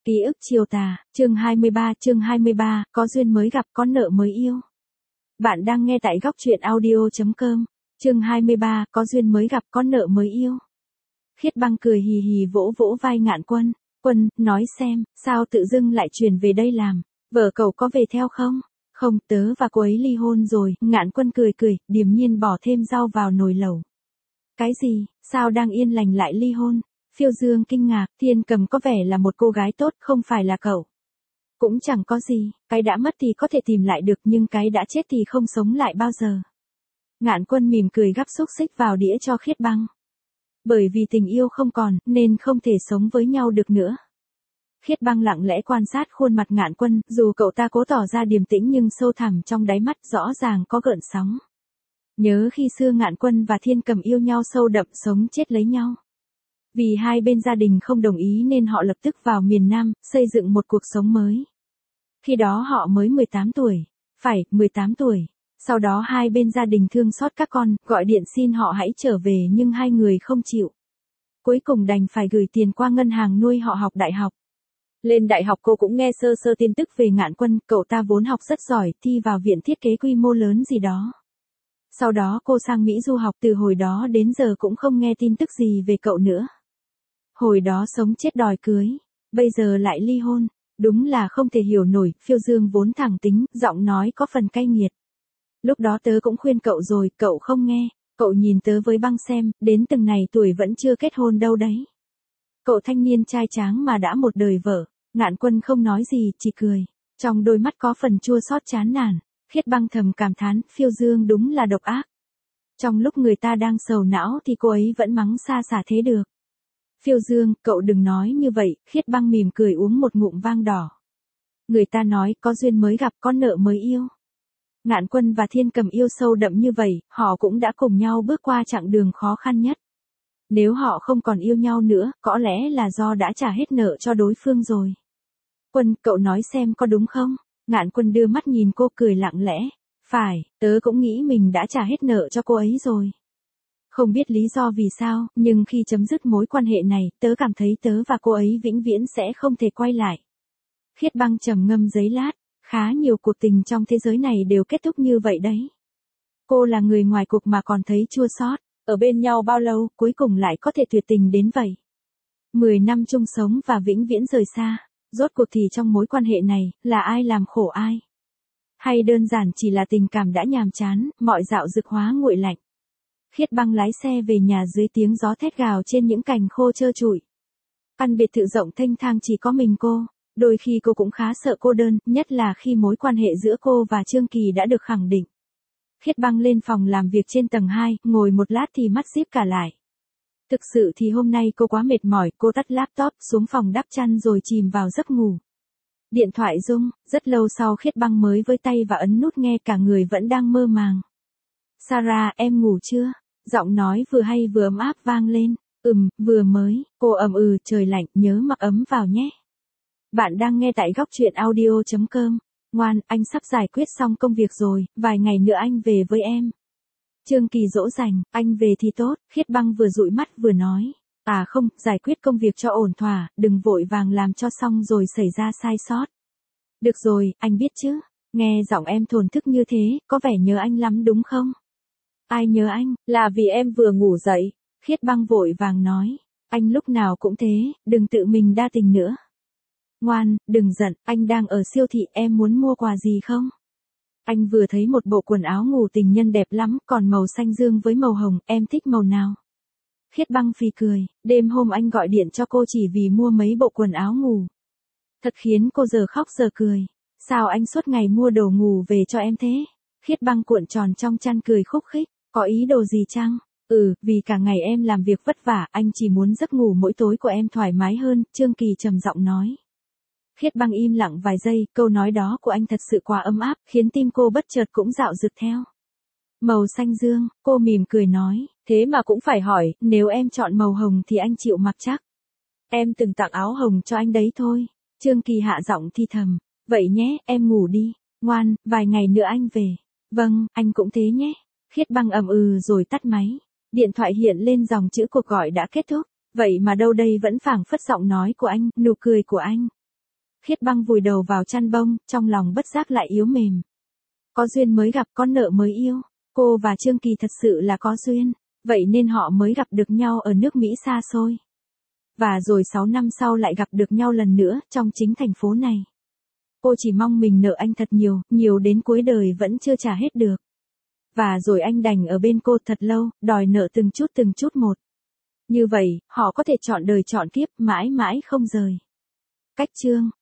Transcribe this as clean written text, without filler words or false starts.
Ký ức chiều tà, chương 23, có duyên mới gặp có nợ mới yêu. Bạn đang nghe tại góc truyện audio.com, chương 23, có duyên mới gặp có nợ mới yêu. Khiết Băng cười hì hì vỗ vỗ vai Ngạn Quân, Quân, nói xem, sao tự dưng lại chuyển về đây làm, vợ cậu có về theo không? Không, tớ và cô ấy ly hôn rồi, Ngạn Quân cười, điềm nhiên bỏ thêm rau vào nồi lẩu. Cái gì, sao đang yên lành lại ly hôn? Phiêu Dương kinh ngạc, Thiên Cầm có vẻ là một cô gái tốt, không phải là cậu. Cũng chẳng có gì, cái đã mất thì có thể tìm lại được nhưng cái đã chết thì không sống lại bao giờ. Ngạn Quân mỉm cười gắp xúc xích vào đĩa cho Khiết Băng. Bởi vì tình yêu không còn, nên không thể sống với nhau được nữa. Khiết Băng lặng lẽ quan sát khuôn mặt Ngạn Quân, dù cậu ta cố tỏ ra điềm tĩnh nhưng sâu thẳm trong đáy mắt rõ ràng có gợn sóng. Nhớ khi xưa Ngạn Quân và Thiên Cầm yêu nhau sâu đậm sống chết lấy nhau. Vì hai bên gia đình không đồng ý nên họ lập tức vào miền Nam, xây dựng một cuộc sống mới. Khi đó họ mới 18 tuổi. Phải, 18 tuổi. Sau đó hai bên gia đình thương xót các con, gọi điện xin họ hãy trở về nhưng hai người không chịu. Cuối cùng đành phải gửi tiền qua ngân hàng nuôi họ học đại học. Lên đại học cô cũng nghe sơ sơ tin tức về Ngạn Quân, cậu ta vốn học rất giỏi, thi vào viện thiết kế quy mô lớn gì đó. Sau đó cô sang Mỹ du học, từ hồi đó đến giờ cũng không nghe tin tức gì về cậu nữa. Hồi đó sống chết đòi cưới, bây giờ lại ly hôn, đúng là không thể hiểu nổi. Phiêu Dương vốn thẳng tính, giọng nói có phần cay nghiệt. Lúc đó tớ cũng khuyên cậu rồi, cậu không nghe, cậu nhìn tớ với Băng xem, đến từng này tuổi vẫn chưa kết hôn đâu đấy. Cậu thanh niên trai tráng mà đã một đời vợ. Ngạn Quân không nói gì, chỉ cười, trong đôi mắt có phần chua xót chán nản. Khiết Băng thầm cảm thán, Phiêu Dương đúng là độc ác. Trong lúc người ta đang sầu não thì cô ấy vẫn mắng xa xả thế được. Phiêu Dương, cậu đừng nói như vậy, Khiết Băng mỉm cười uống một ngụm vang đỏ. Người ta nói có duyên mới gặp có nợ mới yêu. Ngạn Quân và Thiên Cầm yêu sâu đậm như vậy, họ cũng đã cùng nhau bước qua chặng đường khó khăn nhất. Nếu họ không còn yêu nhau nữa, có lẽ là do đã trả hết nợ cho đối phương rồi. Quân, cậu nói xem có đúng không? Ngạn Quân đưa mắt nhìn cô cười lặng lẽ. Phải, tớ cũng nghĩ mình đã trả hết nợ cho cô ấy rồi. Không biết lý do vì sao, nhưng khi chấm dứt mối quan hệ này, tớ cảm thấy tớ và cô ấy vĩnh viễn sẽ không thể quay lại. Khiết Băng trầm ngâm giây lát, khá nhiều cuộc tình trong thế giới này đều kết thúc như vậy đấy. Cô là người ngoài cuộc mà còn thấy chua xót, ở bên nhau bao lâu, cuối cùng lại có thể tuyệt tình đến vậy. 10 năm chung sống và vĩnh viễn rời xa, rốt cuộc thì trong mối quan hệ này, là ai làm khổ ai? Hay đơn giản chỉ là tình cảm đã nhàm chán, mọi dạo dực hóa nguội lạnh. Khiết Băng lái xe về nhà dưới tiếng gió thét gào trên những cành khô trơ trụi. Căn biệt thự rộng thênh thang chỉ có mình cô, đôi khi cô cũng khá sợ cô đơn, nhất là khi mối quan hệ giữa cô và Trương Kỳ đã được khẳng định. Khiết Băng lên phòng làm việc trên tầng 2, ngồi một lát thì mắt díp cả lại. Thực sự thì hôm nay cô quá mệt mỏi, cô tắt laptop xuống phòng đắp chăn rồi chìm vào giấc ngủ. Điện thoại rung, rất lâu sau Khiết Băng mới với tay và ấn nút nghe, cả người vẫn đang mơ màng. Sarah, em ngủ chưa? Giọng nói vừa hay vừa ấm áp vang lên. Vừa mới, cô trời lạnh, nhớ mặc ấm vào nhé. Bạn đang nghe tại góc truyện audio.com. Ngoan, anh sắp giải quyết xong công việc rồi, vài ngày nữa anh về với em. Trương Kỳ dỗ dành, anh về thì tốt, Khiết Băng vừa dụi mắt vừa nói. À không, giải quyết công việc cho ổn thỏa, đừng vội vàng làm cho xong rồi xảy ra sai sót. Được rồi, anh biết chứ. Nghe giọng em thổn thức như thế, có vẻ nhớ anh lắm đúng không? Ai nhớ anh, là vì em vừa ngủ dậy. Khiết Băng vội vàng nói. Anh lúc nào cũng thế, đừng tự mình đa tình nữa. Ngoan, đừng giận, anh đang ở siêu thị, em muốn mua quà gì không? Anh vừa thấy một bộ quần áo ngủ tình nhân đẹp lắm, còn màu xanh dương với màu hồng, em thích màu nào? Khiết Băng phì cười, đêm hôm anh gọi điện cho cô chỉ vì mua mấy bộ quần áo ngủ. Thật khiến cô giờ khóc giờ cười. Sao anh suốt ngày mua đồ ngủ về cho em thế? Khiết Băng cuộn tròn trong chăn cười khúc khích, có ý đồ gì chăng? Vì cả ngày em làm việc vất vả, anh chỉ muốn giấc ngủ mỗi tối của em thoải mái hơn, Trương Kỳ trầm giọng nói. Khiết Băng im lặng vài giây, câu nói đó của anh thật sự quá ấm áp, khiến tim cô bất chợt cũng dạo dực theo. Màu xanh dương, cô mỉm cười nói, thế mà cũng phải hỏi, nếu em chọn màu hồng thì anh chịu mặc chắc. Em từng tặng áo hồng cho anh đấy thôi. Trương Kỳ hạ giọng thi thầm, vậy nhé, em ngủ đi, ngoan, vài ngày nữa anh về. Vâng, anh cũng thế nhé. Khiết Băng rồi tắt máy. Điện thoại hiện lên dòng chữ cuộc gọi đã kết thúc. Vậy mà đâu đây vẫn phảng phất giọng nói của anh, nụ cười của anh. Khiết Băng vùi đầu vào chăn bông, trong lòng bất giác lại yếu mềm. Có duyên mới gặp, có nợ mới yêu. Cô và Trương Kỳ thật sự là có duyên, vậy nên họ mới gặp được nhau ở nước Mỹ xa xôi. Và rồi 6 năm sau lại gặp được nhau lần nữa, trong chính thành phố này. Cô chỉ mong mình nợ anh thật nhiều, nhiều đến cuối đời vẫn chưa trả hết được. Và rồi anh đành ở bên cô thật lâu, đòi nợ từng chút một. Như vậy, họ có thể chọn đời chọn kiếp, mãi mãi không rời. Cách chương